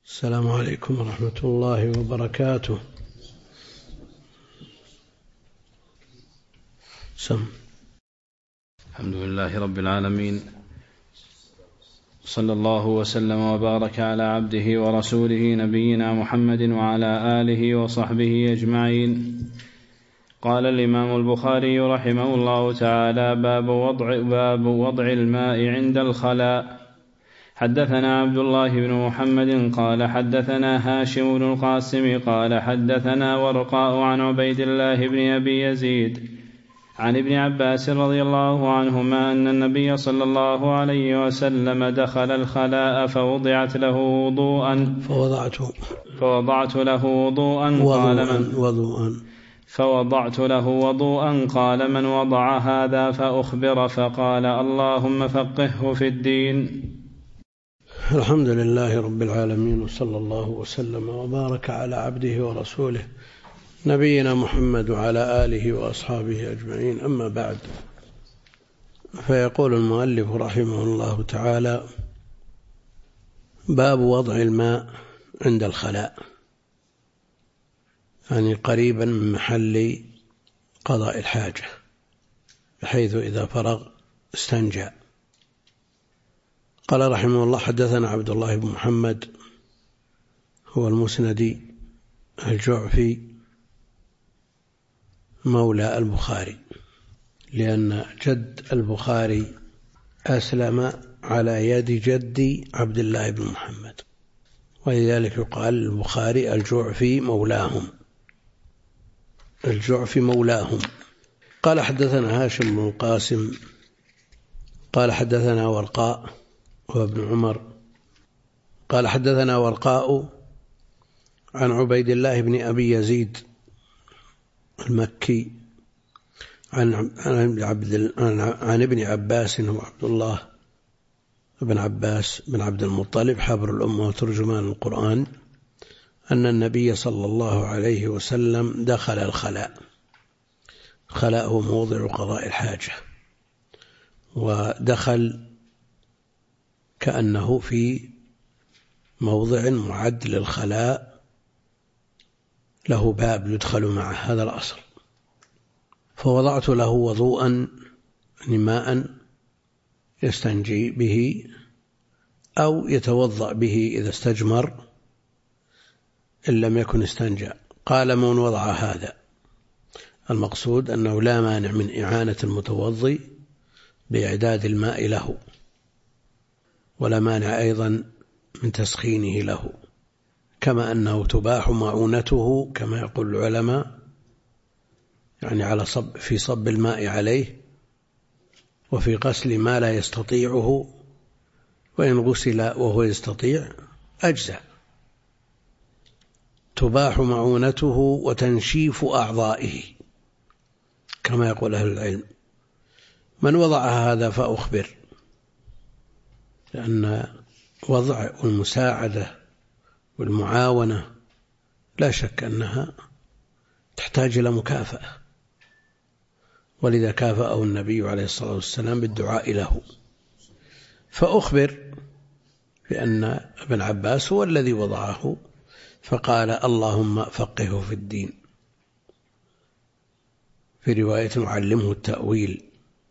السلام عليكم ورحمة الله وبركاته. الحمد لله رب العالمين، صلى الله وسلم وبارك على عبده ورسوله نبينا محمد وعلى آله وصحبه أجمعين. قال الإمام البخاري رحمه الله تعالى: باب وضع الماء عند الخلاء. حدثنا عبد الله بن محمد قال حدثنا هاشم بن القاسم قال حدثنا ورقاء عن عبيد الله بن أبي يزيد عن ابن عباس رضي الله عنهما أن النبي صلى الله عليه وسلم دخل الخلاء فوضعت له وضوءا قال من وضع هذا فأخبر فقال اللهم فقهه في الدين. الحمد لله رب العالمين، وصلى الله وسلم وبارك على عبده ورسوله نبينا محمد وعلى آله وأصحابه أجمعين. أما بعد، فيقول المؤلف رحمه الله تعالى: باب وضع الماء عند الخلاء، يعني قريبا من محل قضاء الحاجة، بحيث إذا فرغ استنجى. قال رحمه الله: حدثنا عبد الله بن محمد هو المسندي الجعفي مولى البخاري، لأن جد البخاري أسلم على يد جدي عبد الله بن محمد، ولذلك يقال البخاري الجعفي مولاهم. قال حدثنا هاشم بن القاسم قال حدثنا ورقاء وابن عمر قال حدثنا ورقاء عن عبيد الله بن أبي يزيد المكي عن ابن عباس، هو عبد الله بن عباس بن عبد المطلب حبر الأمة وترجمان القرآن، أن النبي صلى الله عليه وسلم دخل الخلاء. الخلاء هو موضع قضاء الحاجة، ودخل كأنه في موضع معد للخلاء له باب يدخل معه، هذا الأصل. فوضعت له وضوءا، ماء يستنجي به أو يتوضأ به إذا استجمر إن لم يكن استنجى. قال: من وضع هذا؟ المقصود أنه لا مانع من إعانة المتوضي بإعداد الماء له، ولا مانع أيضا من تسخينه له، كما أنه تباح معونته كما يقول العلماء، يعني في صب الماء عليه، وفي غسل ما لا يستطيعه، وإن غسل وهو يستطيع أجزاء. تباح معونته وتنشيف أعضائه كما يقول أهل العلم. من وضع هذا فأخبر، لأن وضع المساعدة والمعاونة لا شك أنها تحتاج إلى مكافأة، ولذا كافأه النبي عليه الصلاة والسلام بالدعاء له. فأخبر بأن ابن عباس هو الذي وضعه، فقال اللهم فقهه في الدين. في رواية علمه التأويل.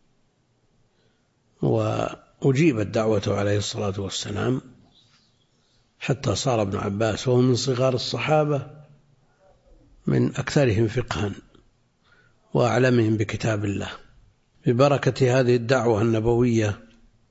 وأجيبت دعوته عليه الصلاة والسلام حتى صار ابن عباس وهو من صغار الصحابة من أكثرهم فقها وأعلمهم بكتاب الله، ببركة هذه الدعوة النبوية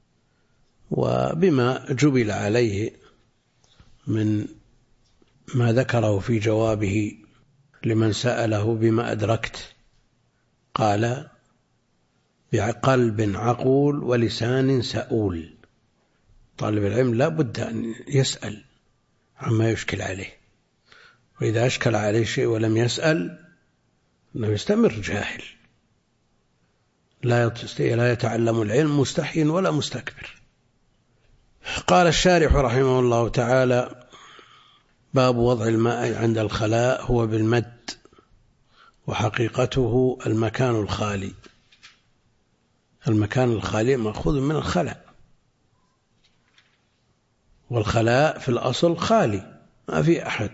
وبما جبل عليه من ما ذكره في جوابه لمن سأله بما أدركت. قال: بقلب عقول ولسان سؤول. طالب العلم لا بد أن يسأل عما يشكل عليه، وإذا أشكل عليه شيء ولم يسأل أنه يستمر جاهل، لا يتعلم العلم مستحي ولا مستكبر. قال الشارح رحمه الله تعالى: باب وضع الماء عند الخلاء هو بالمد، وحقيقته المكان الخالي. المكان الخالي مأخوذ من الخلاء، والخلاء في الأصل خالي، ما في أحد،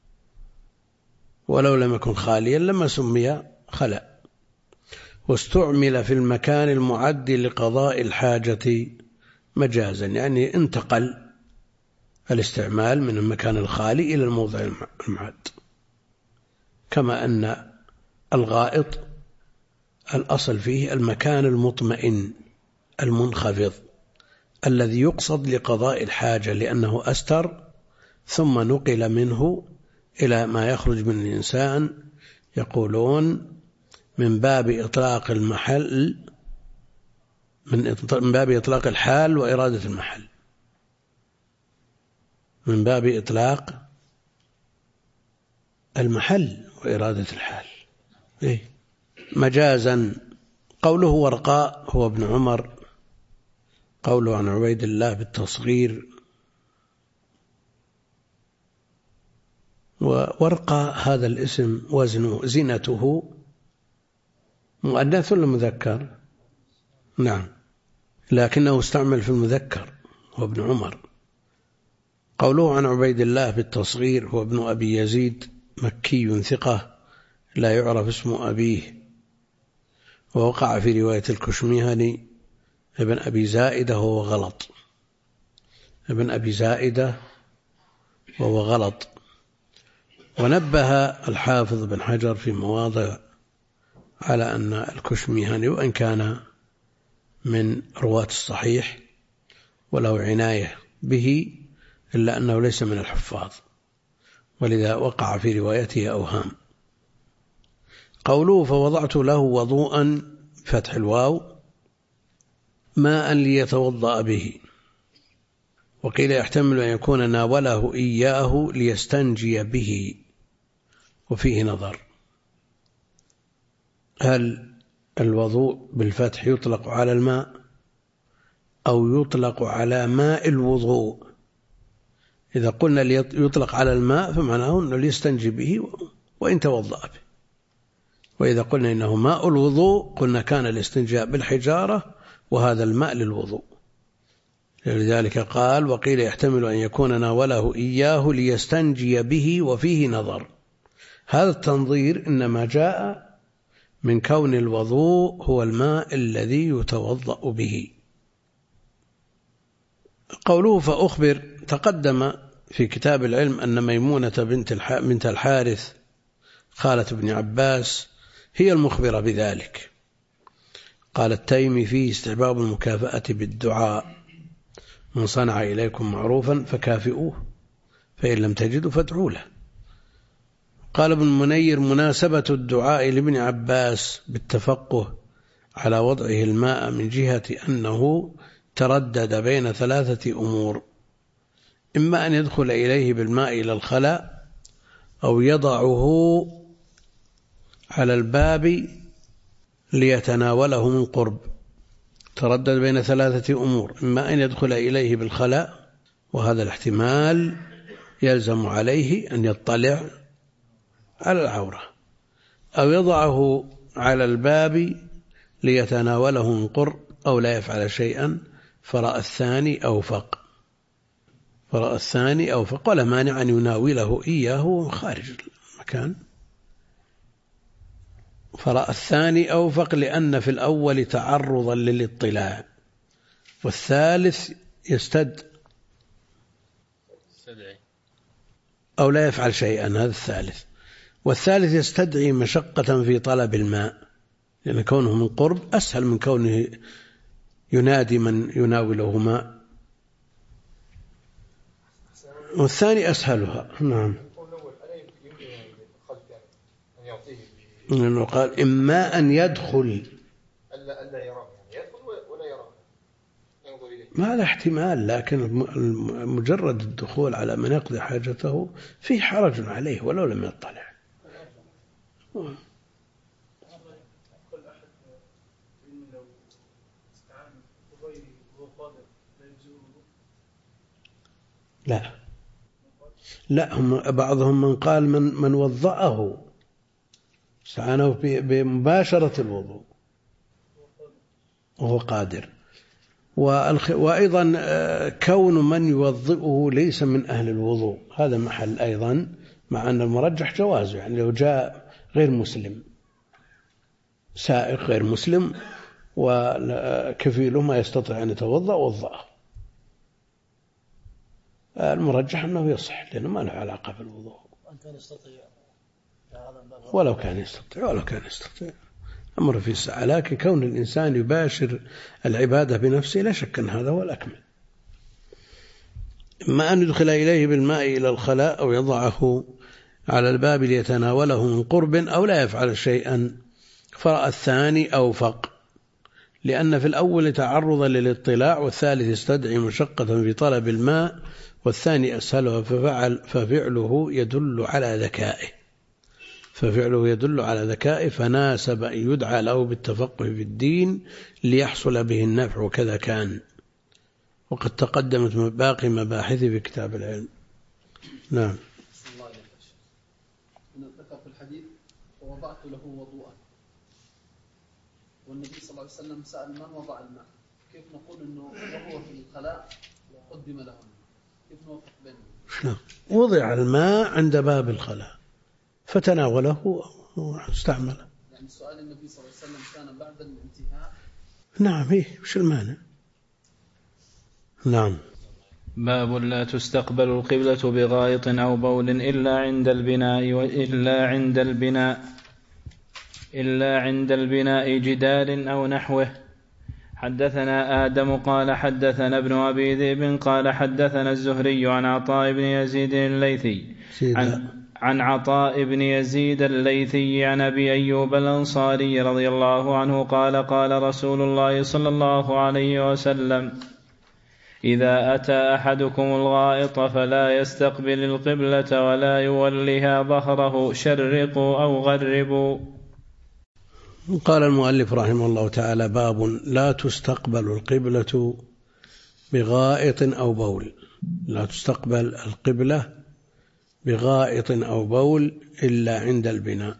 ولو لم يكن خاليا لما سمي خلا. واستعمل في المكان المعد لقضاء الحاجة مجازا، يعني انتقل الاستعمال من المكان الخالي إلى الموضع المعد، كما أن الغائط الأصل فيه المكان المطمئن المنخفض الذي يقصد لقضاء الحاجة لأنه أستر، ثم نقل منه إلى ما يخرج من الإنسان. يقولون من باب إطلاق المحل، من باب إطلاق الحال وإرادة المحل، من باب إطلاق المحل وإرادة الحال. مجازا. قوله ورقاء هو ابن عمر، قوله عن عبيد الله بالتصغير. وورقاء هذا الاسم وزنه زينته مؤنث ولا مذكر؟ نعم، لكنه استعمل في المذكر هو ابن عمر. قوله عن عبيد الله بالتصغير هو ابن أبي يزيد، مكي ثقة لا يعرف اسم أبيه، ووقع في رواية الكشميهني ابن أبي زائدة وهو غلط، ابن أبي زائدة وهو غلط. ونبه الحافظ بن حجر في مواضع على أن الكشميهني وإن كان من رواة الصحيح وله عناية به إلا أنه ليس من الحفاظ، ولذا وقع في روايته أوهام. قوله فوضعت له وضوءا فتح الواو ماء ليتوضأ به، وقيل يحتمل أن يكون ناوله إياه ليستنجي به، وفيه نظر. هل الوضوء بالفتح يطلق على الماء أو يطلق على ماء الوضوء؟ إذا قلنا يطلق على الماء فمعناه أنه ليستنجي به وإن توضأ به، وإذا قلنا إنه ماء الوضوء قلنا كان الاستنجاء بالحجارة وهذا الماء للوضوء. لذلك قال وقيل يحتمل أن يكون ناوله إياه ليستنجي به، وفيه نظر. هذا التنظير إنما جاء من كون الوضوء هو الماء الذي يتوضأ به. قوله فأخبر، تقدم في كتاب العلم أن ميمونة بنت الحارث خالة ابن عباس هي المخبرة بذلك. قال التيمي فيه استحباب المكافأة بالدعاء، من صنع إليكم معروفا فكافئوه فإن لم تجدوا فادعوا له. قال ابن منير مناسبة الدعاء لابن عباس بالتفقه على وضعه الماء من جهة أنه تردد بين ثلاثة أمور: إما أن يدخل إليه بالماء إلى الخلاء، أو يضعه على الباب ليتناوله من قرب. تردد بين ثلاثة أمور: إما أن يدخل إليه بالخلاء، وهذا الاحتمال يلزم عليه أن يطلع على العورة، أو يضعه على الباب ليتناوله من قرب، أو لا يفعل شيئا فرأى الثاني أوفق. فرأى الثاني أوفق، ولا مانع أن يناوله إياه خارج المكان. فرأى الثاني أوفق لأن في الأول تعرضا للاطلاع، والثالث أو لا يفعل شيئا، هذا الثالث. والثالث يستدعي مشقة في طلب الماء، لأن كونه من قرب أسهل من كونه ينادي من يناوله ماء، والثاني أسهلها. نعم، لأنه قال إما أن يدخل، ما له احتمال، لكن مجرد الدخول على من يقضي حاجته فيه حرج عليه ولو لم يطلع. لا هم بعضهم من قال من وضأه استعانه بمباشرة الوضوء وهو قادر، وأيضا كون من يوضئه ليس من أهل الوضوء هذا محل أيضا، مع أن المرجح جوازه. يعني لو جاء غير مسلم، سائق غير مسلم وكفيله ما يستطيع أن يتوضأ وضأه، المرجح أنه يصح لأنه ما له علاقة بالوضوء. ولو كان يستطيع أمر في الساعة. لكن كون الإنسان يباشر العبادة بنفسه لا شك أن هذا هو الأكمل. إما أن يدخل إليه بالماء إلى الخلاء أو يضعه على الباب ليتناوله من قرب، أو لا يفعل شيئا، فرأى الثاني أوفق، لأن في الأول تعرضا للاطلاع، والثالث يستدعي مشقة في طلب الماء، والثاني أسهلها، ففعله يدل على ذكائه، فناسب أن يدعى له بالتفقه في الدين ليحصل به النفع، وكذا كان، وقد تقدمت باقي مباحث في كتاب العلم. نعم. ذكر في الحديث ووضعت له وضوءا، والنبي صلى الله عليه وسلم سأل من وضع الماء، كيف نقول أنه وهو في الخلاء قدم له؟ كيف نوفق بينهم؟ وضع الماء عند باب الخلاء فتناوله واستعمله. يعني سؤال النبي صلى الله عليه وسلم كان بعد الانتهاء. نعم، وش المانع؟ نعم. باب لا تستقبل القبلة بغائط أو بول إلا عند البناء جدار أو نحوه. حدثنا آدم قال حدثنا ابن أبي ذئب قال حدثنا الزهري عن عطاء بن يزيد الليثي عن عطاء بن يزيد الليثي عن أبي أيوب الأنصاري رضي الله عنه قال قال رسول الله صلى الله عليه وسلم: إذا أتى أحدكم الغائط فلا يستقبل القبلة ولا يولها ظهره، شرقوا أو غربوا. قال المؤلف رحمه الله تعالى: باب لا تستقبل القبلة بغائط أو بول. لا تستقبل القبلة بغائط أو بول إلا عند البناء،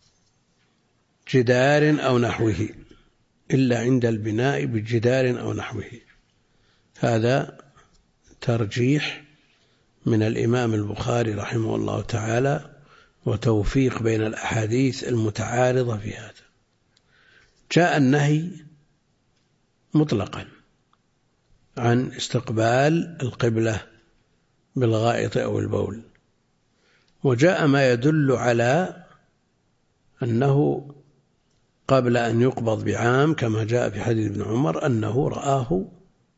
جدار أو نحوه، إلا عند البناء بجدار أو نحوه. هذا ترجيح من الإمام البخاري رحمه الله تعالى، وتوفيق بين الأحاديث المتعارضة في هذا. جاء النهي مطلقا عن استقبال القبلة بالغائط أو البول، وجاء ما يدل على أنه قبل أن يقبض بعام، كما جاء في حديث ابن عمر أنه رآه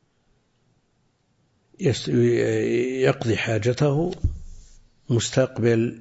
يقضي حاجته مستقبل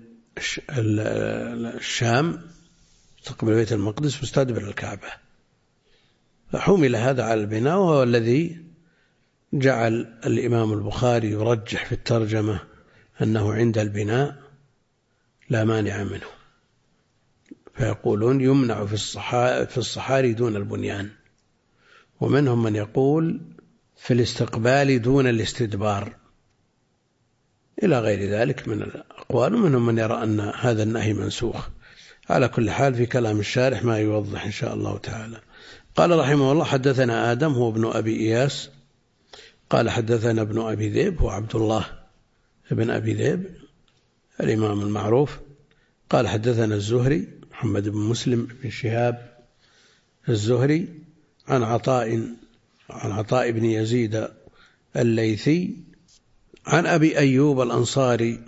الشام، مستقبل بيت المقدس، مستدبر الكعبة، فحمل هذا على البناء، وهو الذي جعل الإمام البخاري يرجح في الترجمة أنه عند البناء لا مانع منه، فيقولون يمنع في الصحاري دون البنيان، ومنهم من يقول في الاستقبال دون الاستدبار، إلى غير ذلك من الأقوال، ومنهم من يرى أن هذا النهي منسوخ. على كل حال في كلام الشارح ما يوضح إن شاء الله تعالى. قال رحمه الله: حدثنا آدم هو ابن أبي إياس قال حدثنا ابن أبي ذئب هو عبد الله ابن أبي ذئب الإمام المعروف قال حدثنا الزهري محمد بن مسلم بن شهاب الزهري عن عطاء بن يزيد الليثي عن أبي أيوب الأنصاري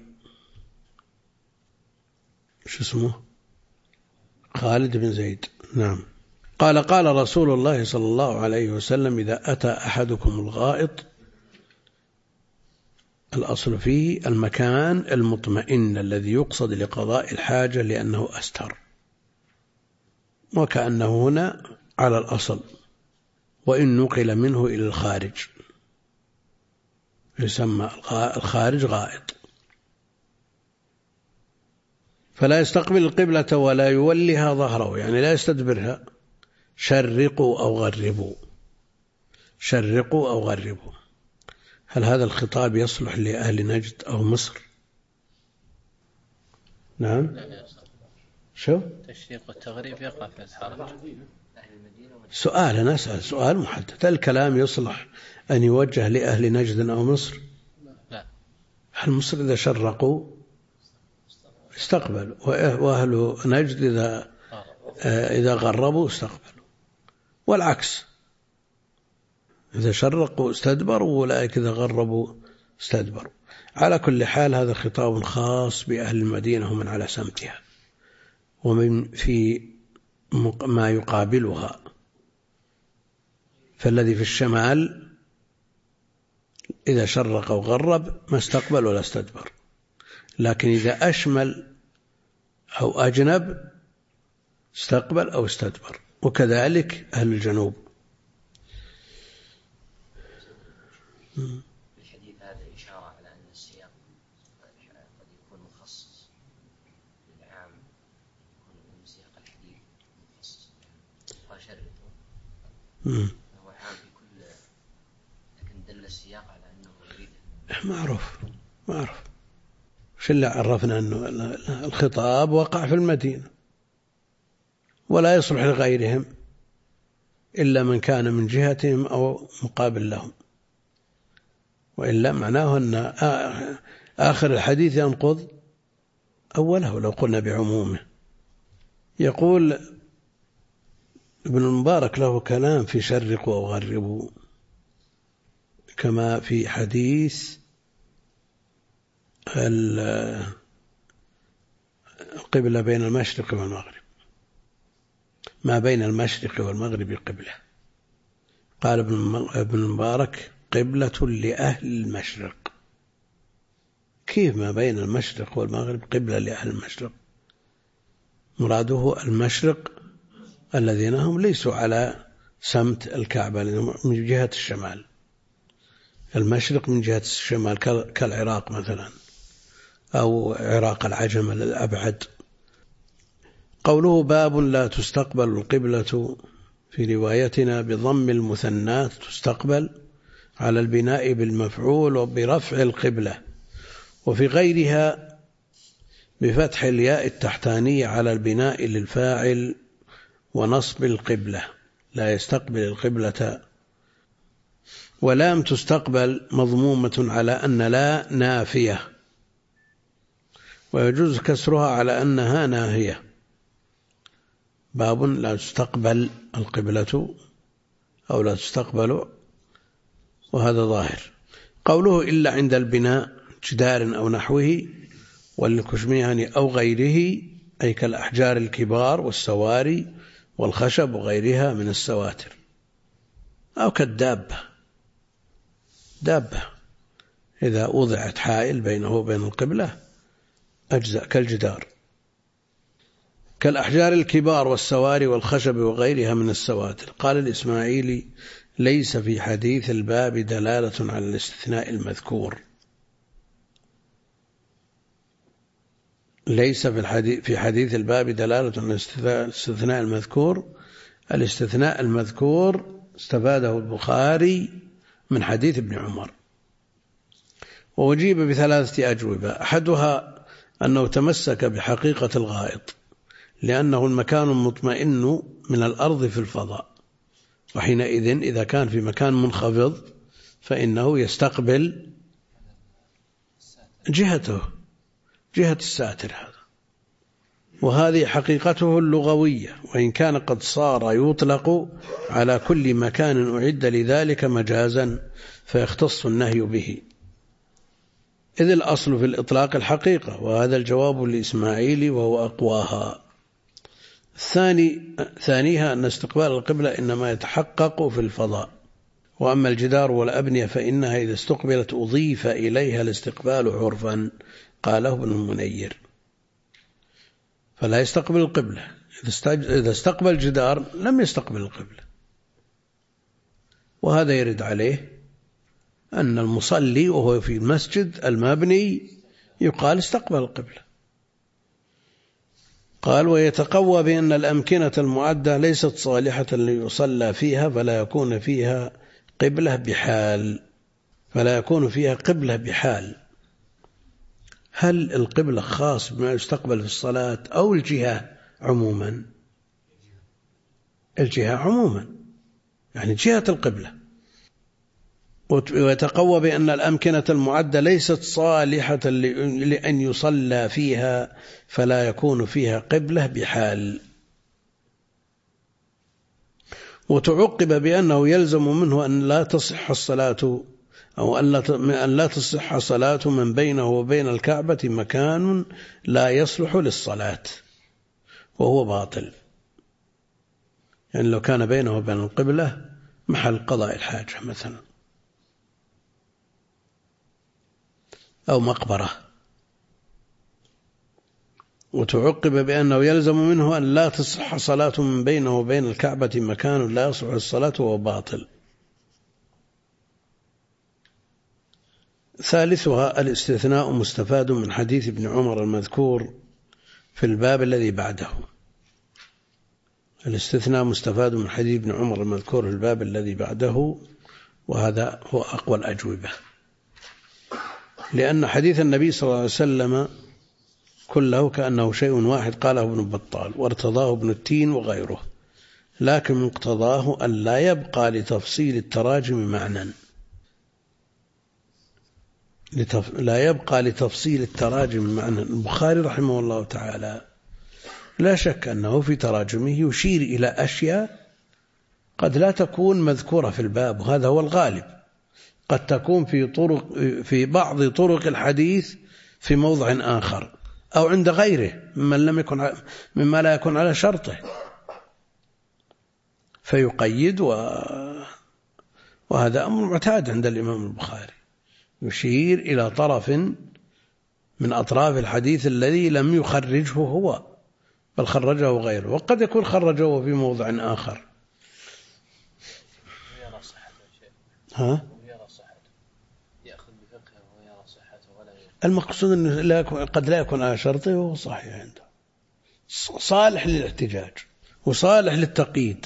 خالد بن زيد. نعم. قال قال رسول الله صلى الله عليه وسلم: إذا أتى أحدكم الغائط، الأصل فيه المكان المطمئن الذي يقصد لقضاء الحاجة لأنه أستر، وكأنه هنا على الأصل، وإن نقل منه إلى الخارج يسمى الخارج غائط. فلا يستقبل القبلة ولا يولها ظهره، يعني لا يستدبرها. شرقوا أو غربوا. هل هذا الخطاب يصلح لأهل نجد أو مصر؟ نعم. شو؟ التشريق والتغريب يقع في الحرج. أهل المدينة سؤال، نسأل سؤال محدد. الكلام يصلح أن يوجه لأهل نجد أو مصر؟ أهل مصر إذا شرقوا استقبلوا، وأهل نجد إذا غربوا استقبلوا، والعكس، إذا شرقوا استدبروا، وأولئك إذا غربوا استدبروا. على كل حال هذا خطاب خاص بأهل المدينة ومن على سمتها، ومن في ما يقابلها. فالذي في الشمال إذا شرق أو غرب ما استقبل ولا استدبر، لكن إذا أشمل أو أجنب استقبل أو استدبر، وكذلك أهل الجنوب. الحديث هذا إشارة على أن السياق قد يكون مخصص للعام، يكون من سياق الحديث مخصص وشرطه هو عام في كل، لكن دل السياق على أنه يريد. معروف وش اللي عرفنا أنه الخطاب وقع في المدينة ولا يصلح لغيرهم إلا من كان من جهتهم أو مقابل لهم، وإلا معناه أن آخر الحديث ينقض أوله لو قلنا بعمومه. يقول ابن المبارك له كلام في شرقوا أو غربوا، كما في حديث القبلة بين المشرق والمغرب، ما بين المشرق والمغرب قبلة. قال ابن المبارك قبلة لأهل المشرق. كيف ما بين المشرق والمغرب قبلة لأهل المشرق؟ مراده المشرق الذين هم ليسوا على سمت الكعبة من جهة الشمال، المشرق من جهة الشمال كالعراق مثلا، أو عراق العجم الأبعد. قوله باب لا تستقبل القبلة في روايتنا بضم المثنات تستقبل على البناء بالمفعول وبرفع القبلة، وفي غيرها بفتح الياء التحتانية على البناء للفاعل ونصب القبلة، لا يستقبل القبلة. ولام تستقبل مضمومة على أن لا نافية، ويجوز كسرها على أنها ناهية. باب لا تستقبل القبلة أو لا تستقبل، وهذا ظاهر. قوله إلا عند البناء جدار أو نحوه والكشميهاني أو غيره، أي كالأحجار الكبار والسواري والخشب وغيرها من السواتر، أو كالدابة، دابة إذا وضعت حائل بينه وبين القبلة أجزاء كالجدار. كالأحجار الكبار والسواري والخشب وغيرها من السواتر. قال الإسماعيلي ليس في حديث الباب دلالة على الاستثناء المذكور. ليس في حديث الباب دلالة على الاستثناء المذكور. الاستثناء المذكور استفاده البخاري من حديث ابن عمر، وأجيب بثلاثة أجوبة. أحدها أنه تمسك بحقيقة الغائط، لأنه المكان المطمئن من الأرض في الفضاء، وحينئذ إذا كان في مكان منخفض فإنه يستقبل جهة الساتر هذا، وهذه حقيقته اللغوية، وإن كان قد صار يطلق على كل مكان أعد لذلك مجازا فيختص النهي به، إذ الأصل في الإطلاق الحقيقة، وهذا الجواب لإسماعيل وهو أقواها. ثانيها أن استقبال القبلة إنما يتحقق في الفضاء، وأما الجدار والأبنية فإنها إذا استقبلت أضيف إليها الاستقبال عرفا، قاله ابن المنير، فلا يستقبل القبلة. إذا استقبل الجدار لم يستقبل القبلة. وهذا يرد عليه أن المصلي وهو في المسجد المبني يقال استقبل القبلة. قال ويتقوى بأن الأمكنة المعدة ليست صالحة ليصلى فيها فلا يكون فيها قبلة بحال. هل القبلة خاص بما يستقبل في الصلاة أو الجهة عموما؟ الجهة عموما، يعني جهة القبلة، ويتقوى بأن الأمكنة المعدة ليست صالحة لأن يصلى فيها فلا يكون فيها قبلة بحال. وتعقب بأنه يلزم منه أن لا تصح الصلاة أو أن لا تصح صلاة من بينه وبين الكعبة مكان لا يصلح للصلاة، وهو باطل. يعني لو كان بينه وبين القبلة محل قضاء الحاجة مثلا أو مقبرة. وتعقب بأنه يلزم منه أن لا تصح صلاة من بينه وبين الكعبة مكان لا يصلح الصلاة، وهو باطل. ثالثها الاستثناء مستفاد من حديث ابن عمر المذكور في الباب الذي بعده. الاستثناء مستفاد من حديث ابن عمر المذكور في الباب الذي بعده، وهذا هو أقوى الأجوبة، لأن حديث النبي صلى الله عليه وسلم كله كأنه شيء واحد قاله ابن بطال وارتضاه ابن التين وغيره، لكن مقتضاه أن لا يبقى لتفصيل التراجم معنى، لا يبقى لتفصيل التراجم معنى. البخاري رحمه الله تعالى لا شك أنه في تراجمه يشير إلى أشياء قد لا تكون مذكورة في الباب، وهذا هو الغالب. قد تكون في بعض طرق الحديث في موضع آخر أو عند غيره مما لا يكون على شرطه، فيقيد، وهذا أمر معتاد عند الإمام البخاري، يشير إلى طرف من أطراف الحديث الذي لم يخرجه هو بل خرجه غيره، وقد يكون خرجه في موضع آخر. المقصود أنه قد لا يكون على شرطه وهو صحيح عنده، صالح للاحتجاج وصالح للتقييد.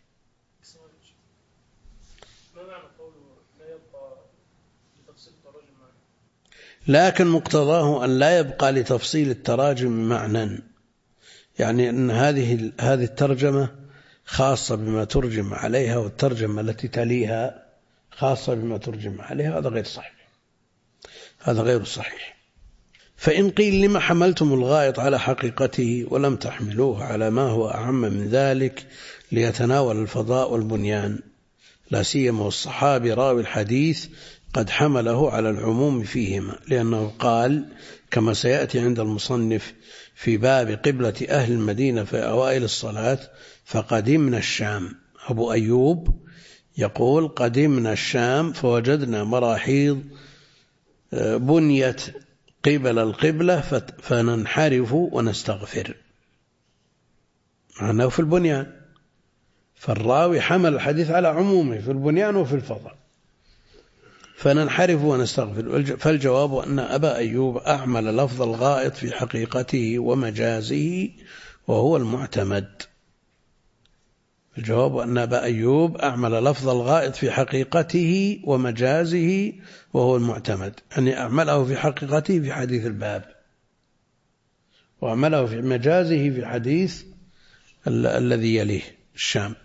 لكن مقتضاه أن لا يبقى لتفصيل التراجم معنى، يعني أن هذه الترجمة خاصة بما ترجم عليها، والترجمة التي تليها خاصة بما ترجم عليها، هذا غير صحيح، هذا غير صحيح. فإن قيل لما حملتم الغائط على حقيقته ولم تحملوه على ما هو أعم من ذلك ليتناول الفضاء والبنيان، لا سيما والصحابي راوي الحديث قد حمله على العموم فيهما، لأنه قال كما سيأتي عند المصنف في باب قبلة أهل المدينة في أوائل الصلاة: فقدمنا الشام. أبو أيوب يقول: قدمنا الشام فوجدنا مراحيض بنيت قبل القبلة فننحرف ونستغفر، معناه في البنيان. فالراوي حمل الحديث على عمومه في البنيان وفي الفضاء، فننحرف ونستغفر. فالجواب أن أبا أيوب أعمل لفظ الغائط في حقيقته ومجازه وهو المعتمد. الجواب أن أبا أيوب أعمل لفظ الغائط في حقيقته ومجازه وهو المعتمد، يعني أعمله في حقيقته في حديث الباب، وأعمله في مجازه في حديث الذي يليه الشام.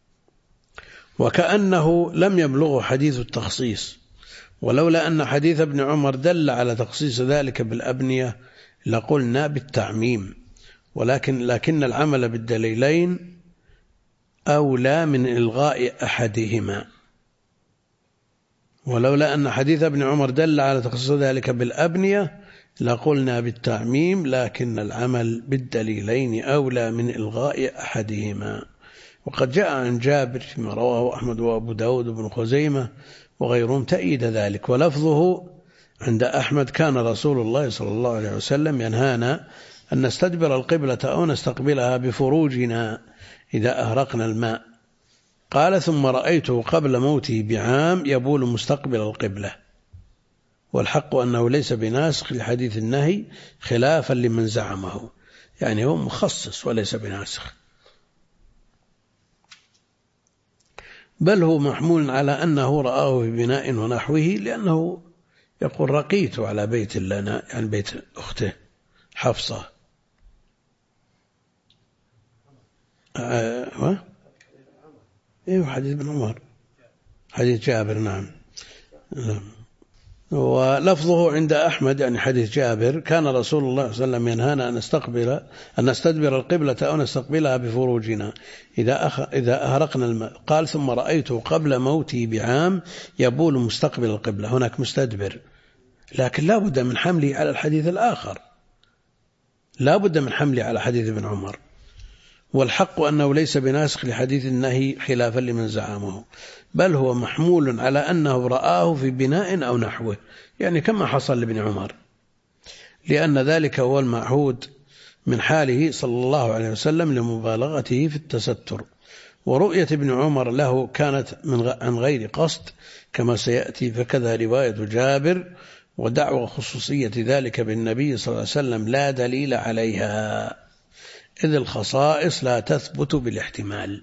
وكأنه لم يبلغه حديث التخصيص، ولولا أن حديث ابن عمر دل على تخصيص ذلك بالأبنية لقلنا بالتعميم، لكن العمل بالدليلين أولى من إلغاء أحدهما. ولولا أن حديث ابن عمر دل على تخصيص ذلك بالأبنية لقلنا بالتعميم، لكن العمل بالدليلين أولى من إلغاء أحدهما. وقد جاء عن جابر فيما رواه أحمد وأبو داود وابن خزيمة وغيرهم تأييد ذلك، ولفظه عند أحمد: كان رسول الله صلى الله عليه وسلم ينهانا أن نستدبر القبلة أو نستقبلها بفروجنا إذا أهرقنا الماء. قال: ثم رأيته قبل موته بعام يبول مستقبل القبلة. والحق أنه ليس بناسخ لحديث النهي خلافا لمن زعمه، يعني هو مخصص وليس بناسخ، بل هو محمول على أنه رآه في بناء ونحوه، لأنه يقول: رقيت على بيت لنا، يعني بيت أخته حفصة. أيوه حديث ابن عمر، حديث جابر. نعم. ولفظه عند أحمد يعني حديث جابر: كان رسول الله صلى الله عليه وسلم ينهانا أن نستدبر القبلة أو نستقبلها بفروجنا إذا أهرقنا الماء. قال: ثم رأيته قبل موتي بعام يبول مستقبل القبلة. هناك مستدبر، لكن لا بد من حمله على الحديث الآخر، لا بد من حمله على حديث ابن عمر. والحق أنه ليس بناسخ لحديث النهي خلافا لمن زعمه، بل هو محمول على أنه رآه في بناء أو نحوه، يعني كما حصل لابن عمر، لأن ذلك هو المعهود من حاله صلى الله عليه وسلم لمبالغته في التستر. ورؤية ابن عمر له كانت عن غير قصد كما سيأتي، فكذا رواية جابر. ودعوى خصوصية ذلك بالنبي صلى الله عليه وسلم لا دليل عليها، إذ الخصائص لا تثبت بالاحتمال.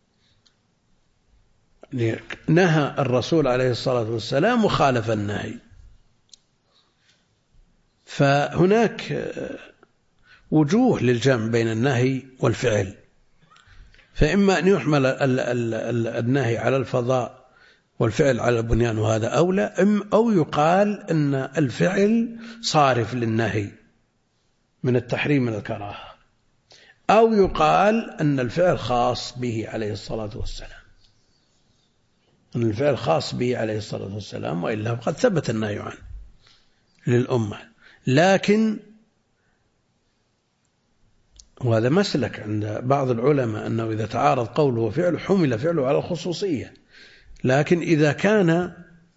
نهى الرسول عليه الصلاة والسلام وخالف النهي، فهناك وجوه للجمع بين النهي والفعل، فإما أن يحمل النهي على الفضاء والفعل على البنيان، وهذا أولى، أو يقال أن الفعل صارف للنهي من التحريم من الكراهة، أو يقال أن الفعل خاص به عليه الصلاة والسلام، أن الفعل خاص به عليه الصلاة والسلام، وإلا فقد ثبت النهي عنه للأمة. لكن وهذا مسلك عند بعض العلماء أنه إذا تعارض قوله وفعله حمل فعله على الخصوصية، لكن إذا كان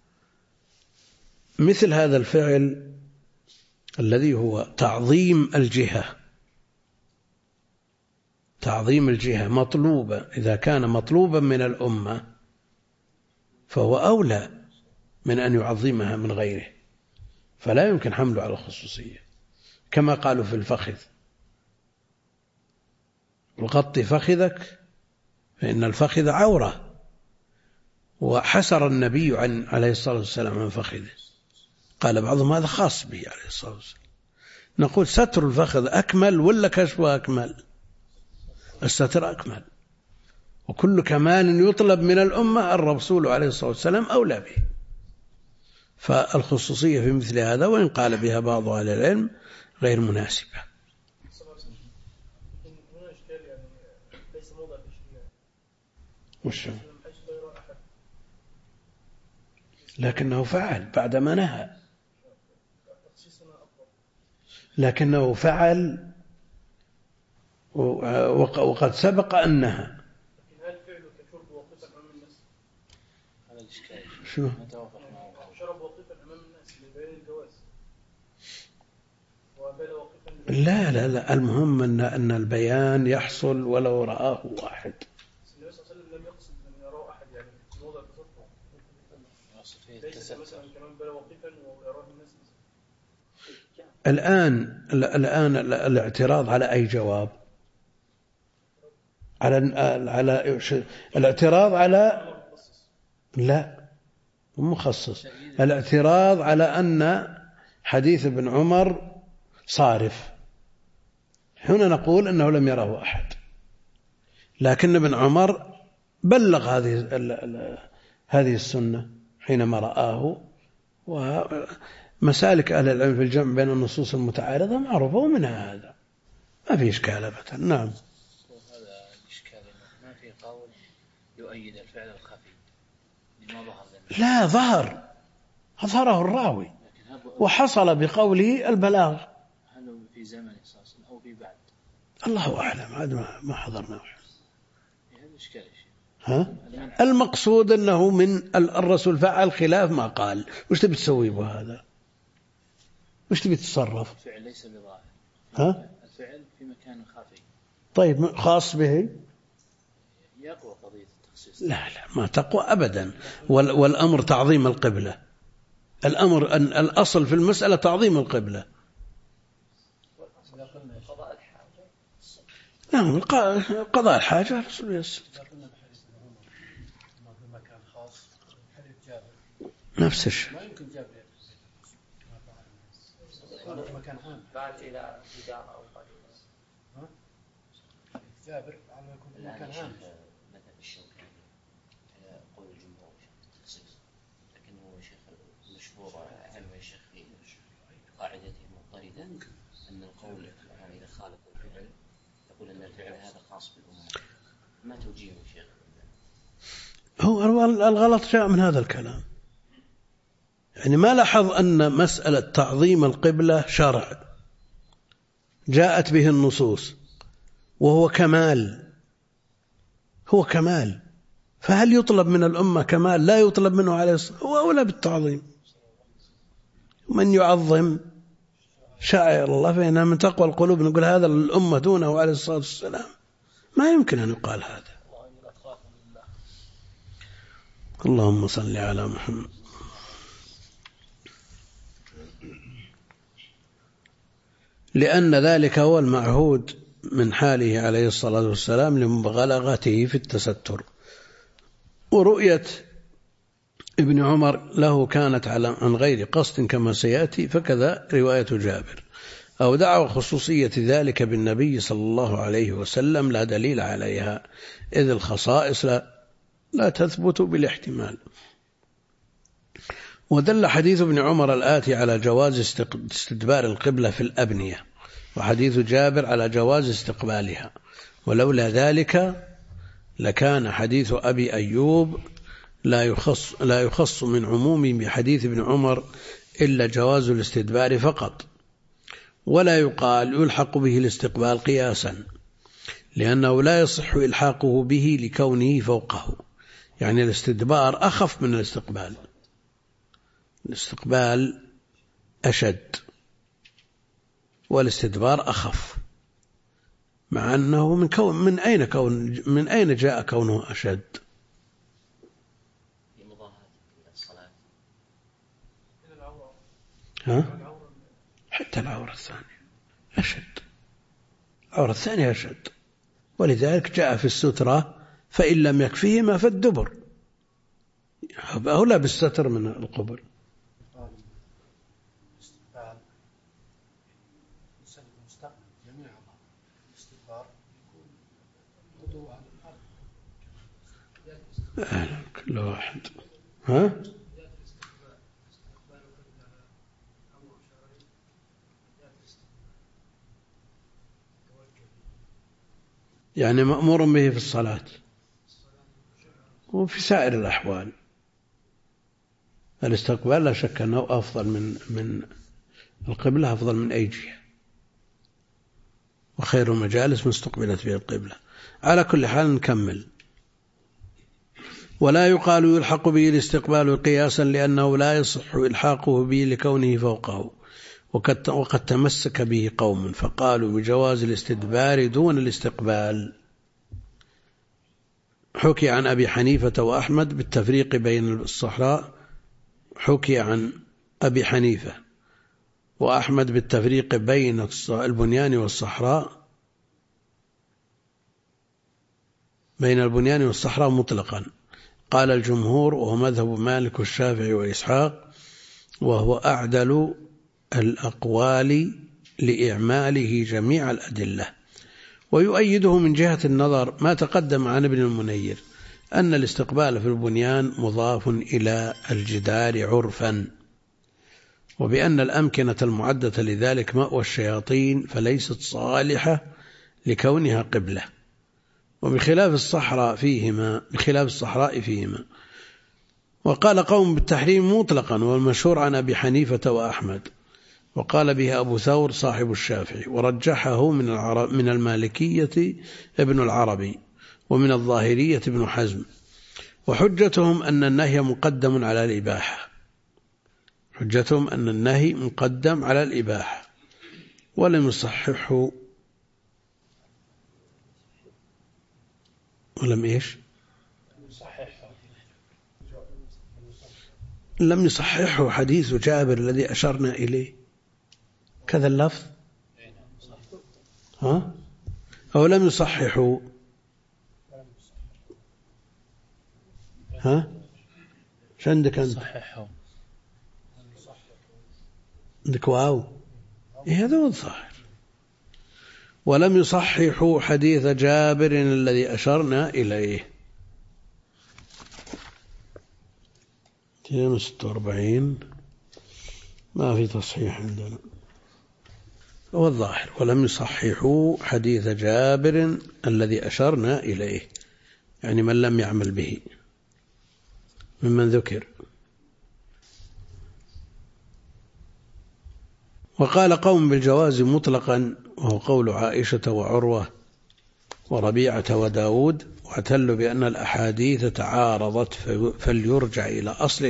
مثل هذا الفعل الذي هو تعظيم الجهة مطلوبة، إذا كان مطلوبا من الأمة فهو أولى من أن يعظمها من غيره، فلا يمكن حمله على الخصوصية، كما قالوا في الفخذ: وغط فخذك فإن الفخذ عورة. وحسر النبي عليه الصلاة والسلام عن فخذه، قال بعضهم هذا خاص به عليه الصلاة والسلام. نقول: ستر الفخذ أكمل ولا كشفه أكمل؟ الستر أكمل، وكل كمال يطلب من الأمة الرسول عليه الصلاة والسلام أولى به. فالخصوصية في مثل هذا وإن قال بها بعض أهل العلم غير مناسبة. لكنه فعل بعدما نهى، لكنه فعل وقد سبق أن نهى. شو؟ لا المهم أن البيان يحصل ولو رآه واحد. الآن الاعتراض على أي جواب؟ على الاعتراض على لا مخصص، الاعتراض على أن حديث ابن عمر صارف. هنا نقول أنه لم يره أحد، لكن ابن عمر بلغ هذه السنة حينما رآه. ومسالك أهل العلم في الجمع بين النصوص المتعارضة معروفة، ومنها هذا ما في إشكال أبدا. نعم. وهذا الإشكال ما في قول يؤيد الفعل الخفي لما ظهر لنا. لا، أظهره الراوي وحصل بقوله البلاغ. هل في زمن أساسا أو في بعد؟ الله أعلم، هذا ما حضرناه. هذا إشكال ها؟ المقصود أنه من الرسول فعل خلاف ما قال. وش تبي تسوي بهذا؟ وش تبي تتصرف؟ الفعل ليس بظاهر. ها؟ الفعل في مكان خفي. طيب خاص به؟ يقوى قضية التخصيص. لا ما تقوى أبدا. والأمر تعظيم القبلة. الأمر أن الأصل في المسألة تعظيم القبلة. نعم، قضاء الحاجة رسول يسر. نفس الشيء. ما يمكن جابر مكان عام بعد إلى تجارة أو قديمة. جابر على يكون مكان عام. المشهور علمه يا شيخ في قاعدته مضطردا أن القول يعني إذا خالف الفعل يقول أن الفعل هذا خاص بالأمة. ما توجيه يا شيخ؟ هو الغلط جاء من هذا الكلام، يعني ما لاحظ أن مسألة تعظيم القبلة شرع جاءت به النصوص وهو كمال، هو كمال، فهل يطلب من الأمة كمال؟ لا يطلب منه عليه الصلاة والسلام، هو أولى بالتعظيم. من يعظم شعائر الله فإنها من تقوى القلوب، نقول هذا للأمة دونه عليه الصلاة والسلام، ما يمكن أن يقال هذا. اللهم صل على محمد. لأن ذلك هو المعهود من حاله عليه الصلاة والسلام لمبالغته في التستر. ورؤية ابن عمر له كانت عن غير قصد كما سيأتي، فكذا رواية جابر. أو دعوى خصوصية ذلك بالنبي صلى الله عليه وسلم لا دليل عليها، إذ الخصائص لا تثبت بالاحتمال. ودل حديث ابن عمر الآتي على جواز استدبار القبلة في الأبنية، وحديث جابر على جواز استقبالها، ولولا ذلك لكان حديث أبي أيوب لا يخص من عموم بحديث ابن عمر إلا جواز الاستدبار فقط، ولا يقال يلحق به الاستقبال قياسا، لأنه لا يصح إلحاقه به لكونه فوقه. يعني الاستدبار أخف من الاستقبال، الاستقبال أشد والاستدبار أخف، مع أنه من أين جاء كونه أشد؟ ها؟ حتى العورة الثانية أشد، العورة الثانية أشد، ولذلك جاء في السترة فإن لم يكفيهما فالدبر أولى بالستر من القبل. كل واحد ها؟ يعني مأمور به في الصلاة وفي سائر الأحوال. الاستقبال لا شك أنه أفضل من القبلة، أفضل من أي جهة، وخير المجالس مستقبلت به القبلة. على كل حال نكمل. ولا يقال يلحق به الاستقبال قياسا، لأنه لا يصح إلحاقه به لكونه فوقه، وقد تمسك به قوم فقالوا بجواز الاستدبار دون الاستقبال. حكي عن أبي حنيفة وأحمد بالتفريق بين الصحراء، حكي عن أبي حنيفة وأحمد بالتفريق بين البنيان والصحراء، بين البنيان والصحراء مطلقا. قال الجمهور وهو مذهب مالك والشافعي وإسحاق، وهو أعدل الأقوال لإعماله جميع الأدلة. ويؤيده من جهة النظر ما تقدم عن ابن المنير أن الاستقبال في البنيان مضاف إلى الجدار عرفا، وبأن الأمكنة المعدة لذلك مأوى الشياطين فليست صالحة لكونها قبلة، وبخلاف الصحراء فيهما. وقال قوم بالتحريم مطلقا، والمشهور عن أبي حنيفة وأحمد، وقال به أبو ثور صاحب الشافعي، ورجحه من المالكية ابن العربي، ومن الظاهرية ابن حزم. وحجتهم أن النهي مقدم على الإباحة، ولم يصححه لم يصححه حديث جابر الذي أشرنا إليه، كذا اللفظ، ها؟ أو لم يصححه، ها؟ شو عندك أنت؟ عندك واو؟ هذا هو الظاهر. ولم يصححوا حديث جابر الذي أشرنا إليه. 246 ما في تصحيح عندنا، هو الظاهر. ولم يصححوا حديث جابر الذي أشرنا إليه، يعني من لم يعمل به ممن ذكر. وقال قوم بالجواز مطلقا، وهو قول عائشة وعروة وربيعة وداود، واعتلوا بأن الأحاديث تعارضت فليرجع إلى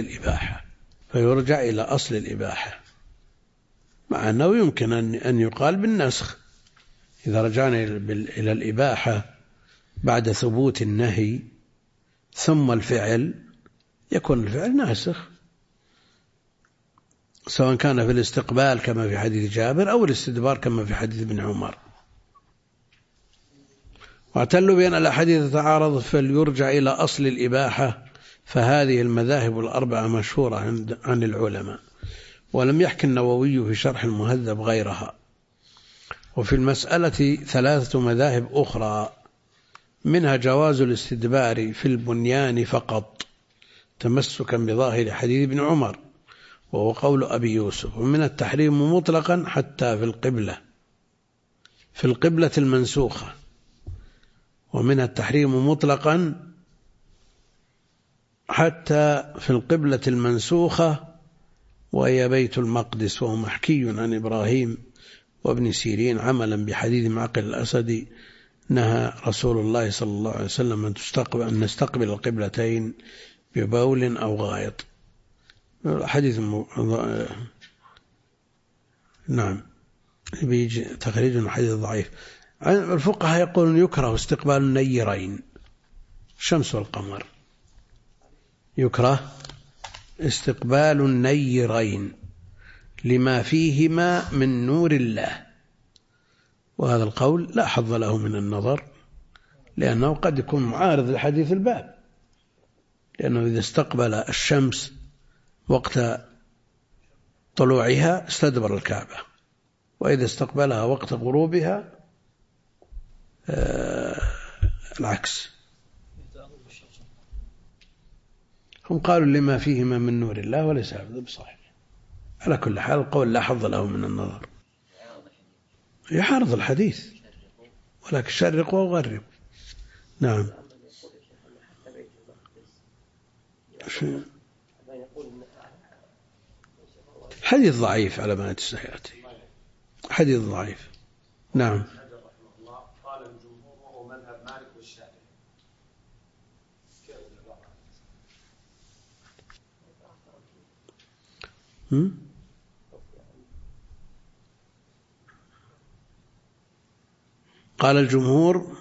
أصل الإباحة، مع أنه يمكن أن يقال بالنسخ. إذا رجعنا إلى الإباحة بعد ثبوت النهي ثم الفعل، يكون الفعل ناسخ، سواء كان في الاستقبال كما في حديث جابر أو الاستدبار كما في حديث ابن عمر. واعتلوا بأن الأحاديث تعارض فليرجع إلى أصل الإباحة، فهذه المذاهب الأربعة مشهورة عن العلماء، ولم يحكي النووي في شرح المهذب غيرها. وفي المسألة 3 مذاهب أخرى، منها جواز الاستدبار في البنيان فقط تمسكا بظاهر حديث ابن عمر، وهو قول أبي يوسف، ومن التحريم مطلقا حتى في القبلة المنسوخة، ومن التحريم مطلقا حتى في القبلة المنسوخة وهي بيت المقدس، وهو محكي عن إبراهيم وابن سيرين عملا بحديث معقل الأسدي، نهى رسول الله صلى الله عليه وسلم أن نستقبل القبلتين ببول أو غائط. حديث نعم بيجي تخريج حديث ضعيف. الفقهاء يقولون يكره استقبال النيرين، الشمس والقمر، يكره استقبال النيرين لما فيهما من نور الله، وهذا القول لا حظ له من النظر، لأنه قد يكون معارض لحديث الباب، لأنه إذا استقبل الشمس وقت طلوعها استدبر الكعبة، وإذا استقبلها وقت غروبها العكس. هم قالوا لما فيهما من نور الله وليس هذا بصحيح. على كل حال القول لا حظ له من النظر، يحارض الحديث، ولكن شرقوا وغربوا. نعم. حديث ضعيف على ما سيأتي، حديث ضعيف. نعم. قال الجمهور وهو مذهب مالك والشافعي. قال الجمهور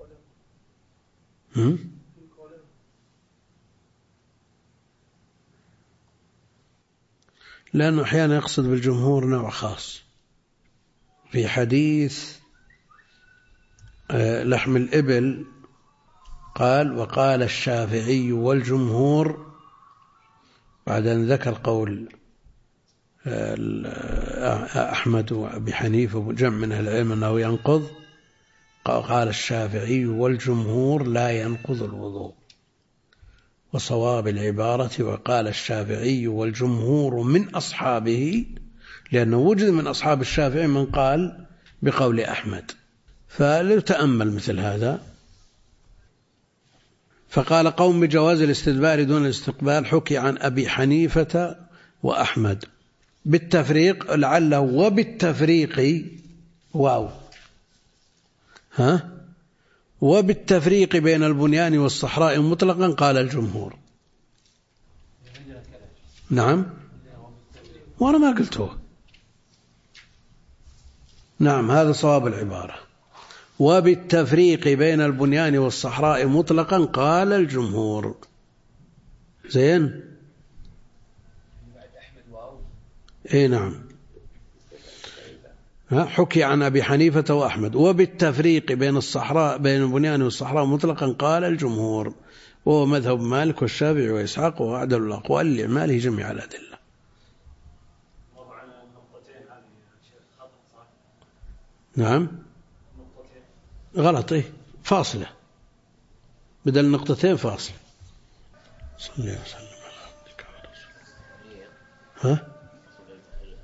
لأنه أحيانا يقصد بالجمهور نوع خاص. في حديث لحم الإبل قال وقال الشافعي والجمهور، بعد أن ذكر قول أحمد وأبي حنيفة وجمع من أهل العلم أنه ينقض، قال الشافعي والجمهور لا ينقض الوضوء. وصواب العبارة وقال الشافعي والجمهور من أصحابه، لأنه وجد من أصحاب الشافعي من قال بقول أحمد، فليتأمل مثل هذا. فقال قوم بجواز الاستدبار دون الاستقبال، حكي عن أبي حنيفة وأحمد بالتفريق، لعله وبالتفريق واو وبالتفريق بين البنيان والصحراء مطلقا قال الجمهور. نعم، وأنا ما قلته. نعم، هذا صواب العبارة، وبالتفريق بين البنيان والصحراء مطلقا قال الجمهور. زين. اي نعم. حكي عن أبي حنيفة وأحمد وبالتفريق بين البنيان والصحراء مطلقا قال الجمهور، وهو مذهب مالك والشافعي وإسحاق وأعدل الأقوال لإعماله جميع الأدلة. نعم، غلط. فاصلة بدل نقطتين فاصلة. صلى الله عليه وسلم على عبدك ورسولك.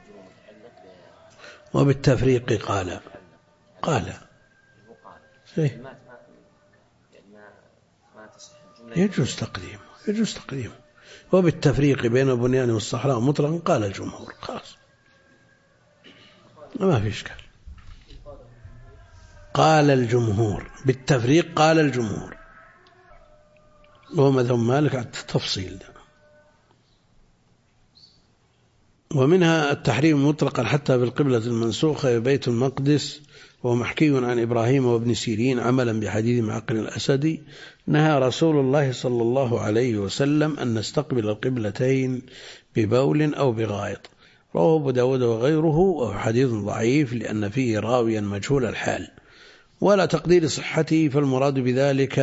وبالتفريق قال يجوز تقديم وبالتفريق بين بنيان والصحراء مطلقا قال الجمهور خلاص ما في إشكال. قال الجمهور بالتفريق، قال الجمهور، وهو مذهب مالك على التفصيل ده. ومنها التحريم مطلقا حتى بالقبلة المنسوخة بيت المقدس، ومحكي عن إبراهيم وابن سيرين عملا بحديث معقل الأسدي نهى رسول الله صلى الله عليه وسلم أن نستقبل القبلتين ببول أو بغائط. رواه أبو داود وغيره، وهو حديث ضعيف لأن فيه راويا مجهول الحال ولا تقدير صحته، فالمراد بذلك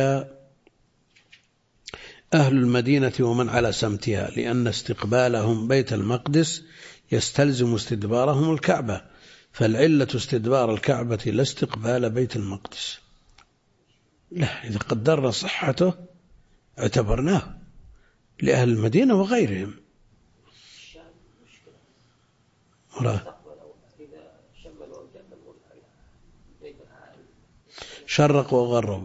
أهل المدينة ومن على سمتها، لأن استقبالهم بيت المقدس يستلزم استدبارهم الكعبة، فالعلة استدبار الكعبة لا استقبال بيت المقدس. لا، إذا قدرنا صحته اعتبرناه لأهل المدينة وغيرهم. شرق وغرب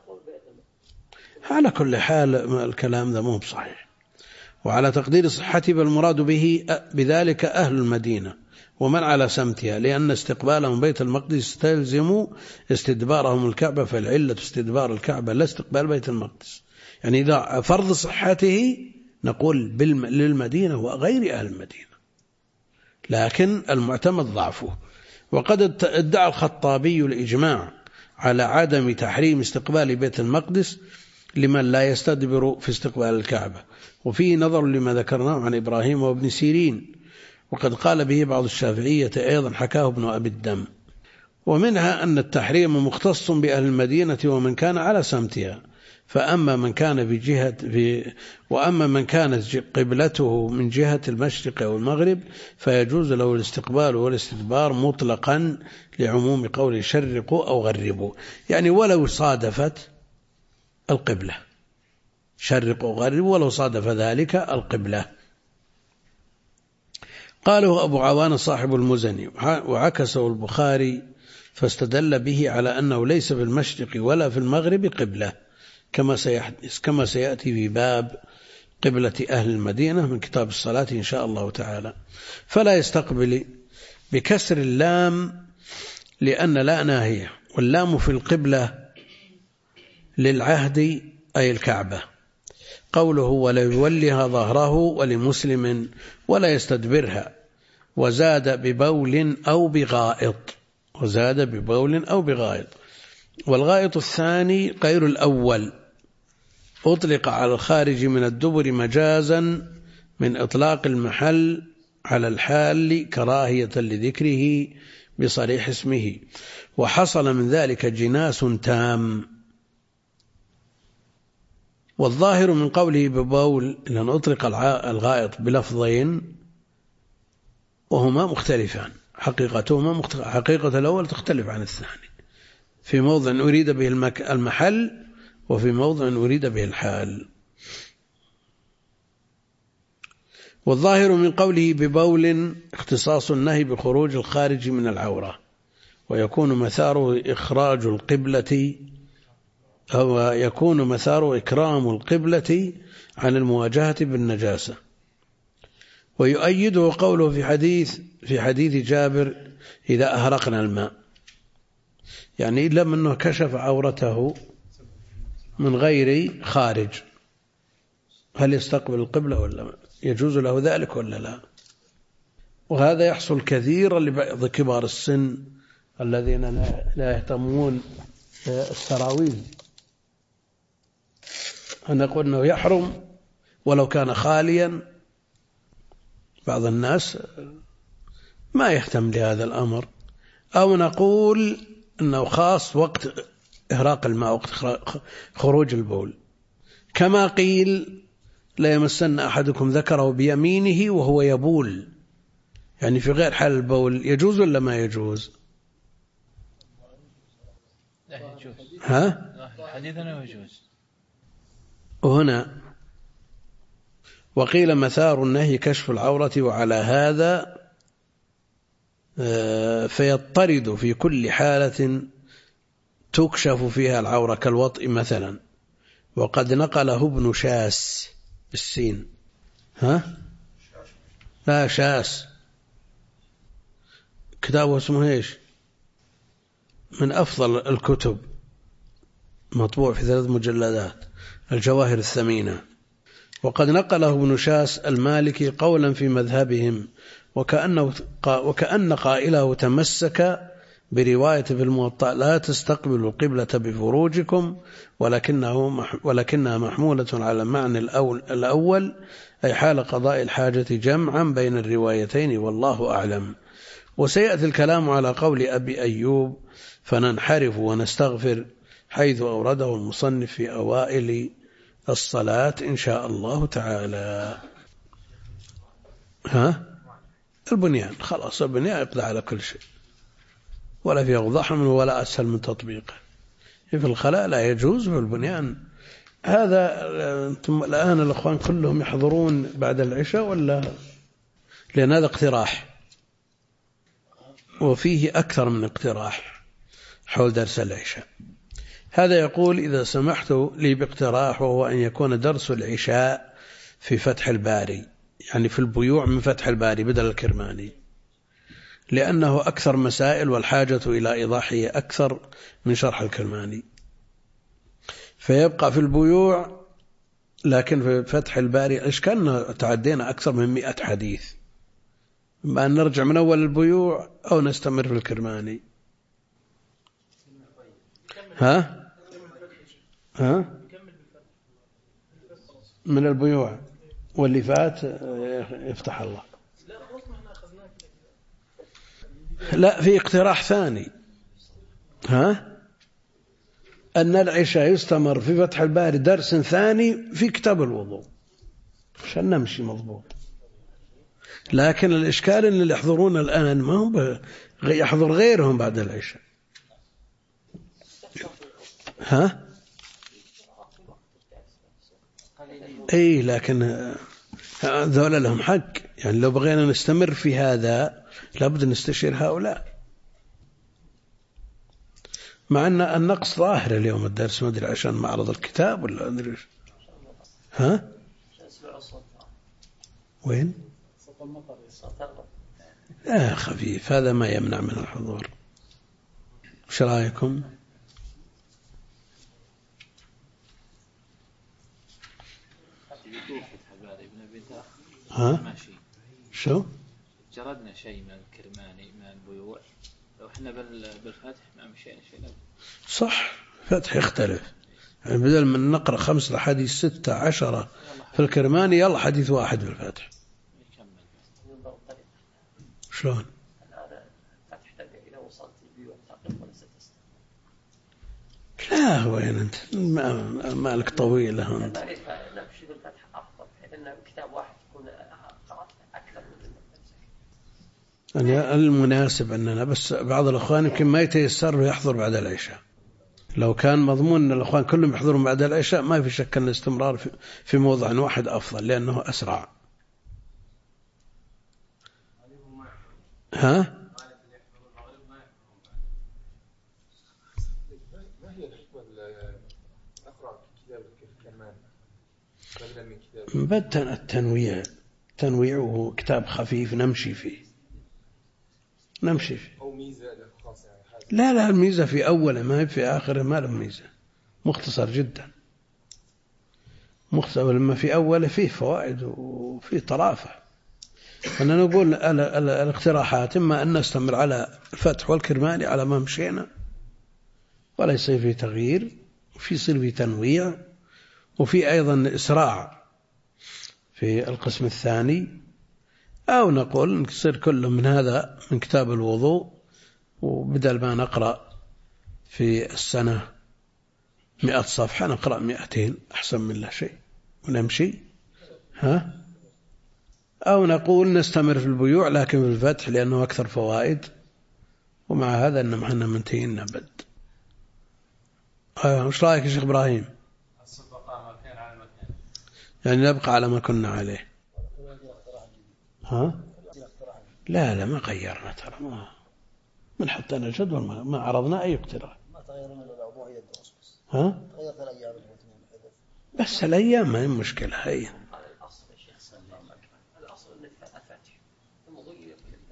على كل حال الكلام ذا مو بصحيح. وعلى تقدير صحته بالمراد به بذلك أهل المدينة ومن على سمتها، لأن استقبالهم بيت المقدس يستلزم استدبارهم الكعبة، فالعلة استدبار الكعبة لا استقبال بيت المقدس. يعني إذا فرض صحته نقول للمدينة وغير أهل المدينة، لكن المعتمد ضعفه. وقد ادعى الخطابي الإجماع على عدم تحريم استقبال بيت المقدس لمن لا يستدبر في استقبال الكعبة، وفيه نظر لما ذكرناه عن إبراهيم وابن سيرين، وقد قال به بعض الشافعية أيضا حكاه ابن أبي الدم. ومنها أن التحريم مختص بأهل المدينة ومن كان على سمتها، وأما من كانت قبلته من جهة المشرق أو المغرب فيجوز له الاستقبال والاستدبار مطلقا لعموم قول شرقوا أو غربوا، يعني ولو صادفت القبلة، شرقوا أو غربوا ولو صادف ذلك القبلة. قاله أبو عوان صاحب المزني، وعكسه البخاري فاستدل به على أنه ليس في المشرق ولا في المغرب قبلة، كما سيأتي في باب قبلة أهل المدينة من كتاب الصلاة إن شاء الله تعالى. فلا يستقبل بكسر اللام لأن لا ناهية، واللام في القبلة للعهد أي الكعبة. قوله ولا يولها ظهره ولمسلم ولا يستدبرها، وزاد ببول أو بغائط، والغائط الثاني غير الأول أطلق على الخارج من الدبر مجازا من إطلاق المحل على الحال كراهية لذكره بصريح اسمه، وحصل من ذلك جناس تام. والظاهر من قوله ببول لأن أطلق الغائط بلفظين وهما مختلفان، حقيقة الأول تختلف عن الثاني، في موضع أريد به المحل وفي موضع أريد به الحال. والظاهر من قوله ببول اختصاص النهي بخروج الخارج من العورة، ويكون مثاره إخراج القبلة أو يكون مثاره إكرام القبلة عن المواجهة بالنجاسة. ويؤيده قوله في حديث جابر إذا أهرقنا الماء، يعني إلا منه كشف عورته من غير خارج، هل يستقبل القبلة ولا يجوز له ذلك ولا لا؟ وهذا يحصل كثيرا لبعض كبار السن الذين لا يهتمون السراويل، أن نقول أنه يحرم ولو كان خاليا. بعض الناس ما يهتم لهذا الأمر، أو نقول أنه خاص وقت إهراق الماء، وقت خروج البول، كما قيل لا يمسن أحدكم ذكره بيمينه وهو يبول، يعني في غير حال البول، يجوز ولا ما يجوز؟ ها؟ حديثنا يجوز. وهنا وقيل مثار النهي كشف العورة، وعلى هذا فيضطرد في كل حالة تكشف فيها العورة كالوطء مثلا. وقد نقله ابن شاس بالسين، لا شاس، كتابه اسمه ايش، من أفضل الكتب، مطبوع في 3 مجلدات، الجواهر الثمينة. وقد نقله ابن شاس المالكي قولا في مذهبهم، وكأن قائله تمسك برواية في الموطأ لا تستقبلوا القبلة بفروجكم، ولكنها محمولة على المعنى الأول، أي حال قضاء الحاجة جمعا بين الروايتين، والله أعلم. وسيأتي الكلام على قول أبي أيوب، فننحرف ونستغفر، حيث أورده المصنف في أوائل الصلاة إن شاء الله تعالى. البنيان خلاص، البنيان يقضى على كل شيء، ولا في أوضح منه ولا أسهل من تطبيقه. في الخلاء لا يجوز، في البنيان هذا. أنتم الآن الأخوان كلهم يحضرون بعد العشاء ولا؟ لأن هذا اقتراح، وفيه أكثر من اقتراح حول درس العشاء. هذا يقول: إذا سمحت لي باقتراح، وهو أن يكون درس العشاء في فتح الباري، يعني في البيوع من فتح الباري بدل الكرماني، لأنه أكثر مسائل والحاجة إلى إيضاحه أكثر من شرح الكرماني. فيبقى في البيوع، لكن في فتح الباري إشكالنا تعدينا أكثر من 100 حديث، ما نرجع من أول البيوع أو نستمر في الكرماني. من البيوع واللي فات يفتح الله. لا، في اقتراح ثاني، أن العشاء يستمر في فتح الباري درس ثاني في كتاب الوضوء عشان نمشي مضبوط. لكن الإشكال أن اللي يحضرون الآن ما هم يحضر غيرهم بعد العشاء. أي، لكن ذولا لهم حق، يعني لو بغينا نستمر في هذا لابد نستشير هؤلاء، مع أن النقص ظاهر اليوم الدرس، ما أدري عشان معرض الكتاب ولا أدري. وين؟ خفيف، هذا ما يمنع من الحضور. وش رأيكم؟ شو؟ جردنا شيء من الكرماني من البيوع، لو احنا بالفتح ما مشينا شيء. صح، فتح يختلف، يعني بدل من نقرأ 5 حديث 6 10 في الكرماني، يلا حديث واحد في الفتح. شلون؟ لا، وين أنت مالك طويلة أنت. نمشي بالفتح أفضل، بحيث أن كتاب واحد يكون قرأت أكثر من يعني المناسب أننا بس بعض الأخوان يمكن ما يتيسر ويحضر بعد العشاء. لو كان مضمون أن الأخوان كلهم يحضرون بعد العشاء ما في شك أن الاستمرار في موضع واحد أفضل، لأنه أسرع. بدأ التنويع وهو كتاب خفيف نمشي فيه. أو ميزة خاصة يعني؟ لا، الميزة في أوله ما هي في آخره، ما له ميزة، مختصر جدا، مختصر. لما في أوله فيه فوائد وفيه طرافة. أنا نقول الاقتراحات إما أن نستمر على الفتح والكرماني على ما مشينا، ولا يصير فيه تغيير، وفي يصير فيه تنويع، وفي أيضا إسراع في القسم الثاني، أو نقول نصير كل من هذا من كتاب الوضوء، وبدل ما نقرأ في السنة 100 صفحة نقرأ 200 أحسن من لا شيء ونمشي. أو نقول نستمر في البيوع لكن في الفتح لأنه أكثر فوائد، ومع هذا أن معنا منتهين نبد. وش رأيك يا شيخ إبراهيم؟ يعني نبقى على ما كنا عليه. لا ما غيرنا ترى، من حطينا الجدول ما عرضنا أي اقتراح. ما تغير من الأوضاع هي الدروس بس. ها؟ تغيرت الأيام الاثنين الحدث. بس الأيام ما هي مشكلة هي. الأصل يا شيخ سلام الأصل أن الفتح المضي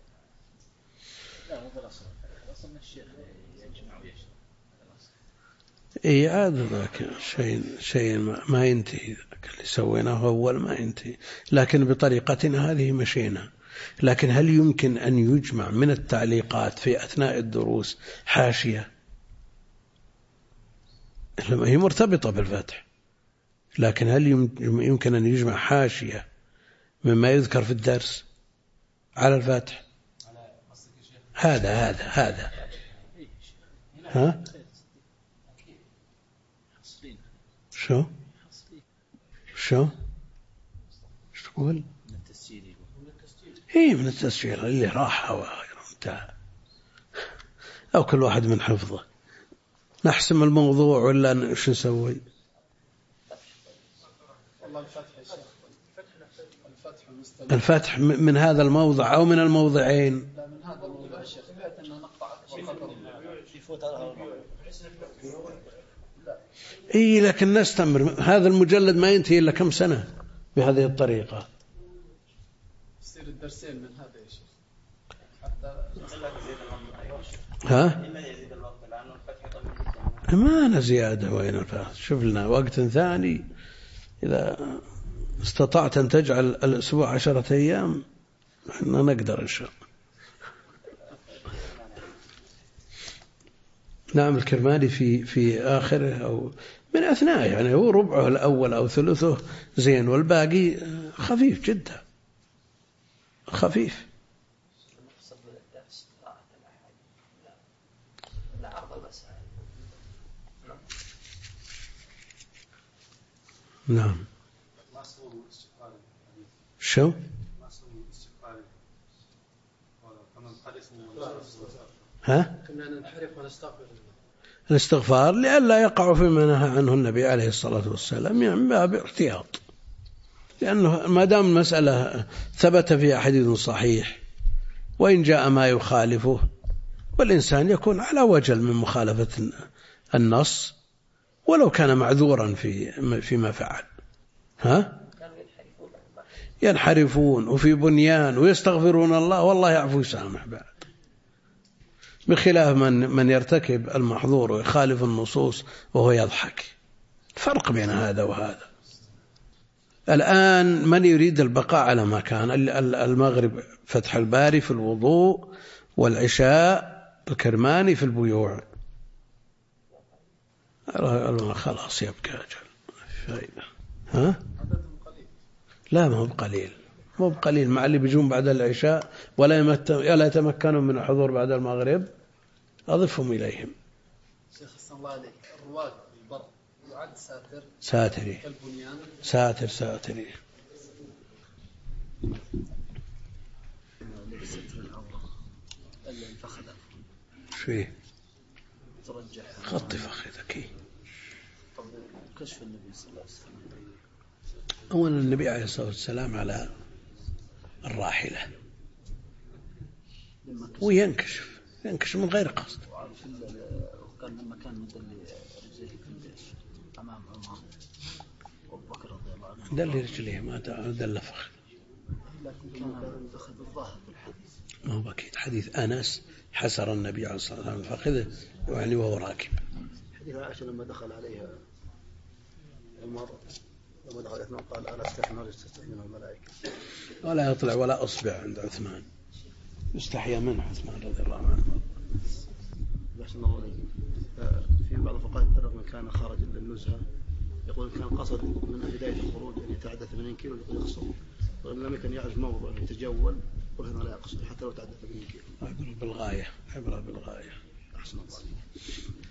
لا هذا الأصل أن الشيخ يجمع ويشتغل. إيه عاد ذاك شيء ما ينتهي، ذاك اللي سويناه أول ما ينتهي، لكن بطريقتنا هذه مشينا. لكن هل يمكن أن يجمع من التعليقات في أثناء الدروس حاشية؟ هي مرتبطة بالفتح، لكن هل يمكن أن يجمع حاشية مما يذكر في الدرس على الفتح؟ هذا ها؟ شو تقول؟ هي من التسجيل اللي راح وانتهى، أو كل واحد من حفظه. نحسم الموضوع ولا شو نسوي؟ الفتح من هذا الموضع أو من الموضعين؟ لا من هذا الموضوع يا شيخ، بحيث أنه نقطع أكبر يفوت على إيه لكن نستمر. هذا المجلد ما ينتهي إلا كم سنة بهذه الطريقة. يصير الدرسين من هذا يا شيخ حتى ها؟ ما أنا زيادة وين الفاتح. شوف لنا وقت ثاني إذا استطعت أن تجعل الأسبوع 10 أيام إحنا نقدر إن شاء الله. نعم الكرماني في آخره أو من أثناء، يعني هو ربعه الأول أو ثلثه زين، والباقي خفيف جدا خفيف. المقصد من الدرس قراءة الأحاديث لا عرض المسائل. نعم. شو؟ ها؟ كنا ننحرف ونستغفر الاستغفار لئلا يقع فيما نهى عنه النبي عليه الصلاة والسلام، يعني باب احتياط، لأنه ما دام المسألة ثبت فيها حديث صحيح وإن جاء ما يخالفه، والإنسان يكون على وجل من مخالفة النص ولو كان معذورا فيما فعل. ها؟ ينحرفون وفي بنيان ويستغفرون الله والله يعفو يسامح بعد، بخلاف من يرتكب المحظور ويخالف النصوص وهو يضحك. فرق بين هذا وهذا. الآن من يريد البقاء على ما كان، المغرب فتح الباري في الوضوء، والعشاء الكرماني في البيوع، خلاص يبقى أجل فائدة. ها؟ لا ما هو بقليل، مو بقليل مع اللي بيجون بعد العشاء ولا يتمكنون من الحضور بعد المغرب، أضفهم إليهم. شيخ صلى الله عليك الرواد البر يعد ساتري كالبنيان ساتري. شويه غطي فخذك. طب كشف النبي صلى الله عليه وسلم. أولا النبي عليه الصلاة والسلام على الراحلة وينكشف من غير قصد. وكان لما كان مدلي رجليه في أمام عمر وأبو بكر رضي الله عنه دل رجليه ما دل فخذ، لكن كان فخذ الظاهر في الحديث. ما هو بكيت حديث أنس حسر النبي عليه الصلاة والسلام فخذه يعني وهو راكب. حديث عائشة لما دخل عليها عمر لما دخل عثمان قال ألا استحي ولا تستحي من الملائكة، ولا يطلع ولا أصبع عند عثمان، يستحيا منه عثمان رضي الله عنه. أحسن الله عليك. في بعض الفقهاء يفرق من كان خرج للنزهة، يقول كان قصد من بداية الخروج أن يتعدى 80 كيلو يقول يقصر، وإن لم يكن يعرف موضع يتجول يقول هنا لا يقصد حتى لو تعدى 80 كيلو. عبرة بالغاية. أحسن الله عليك.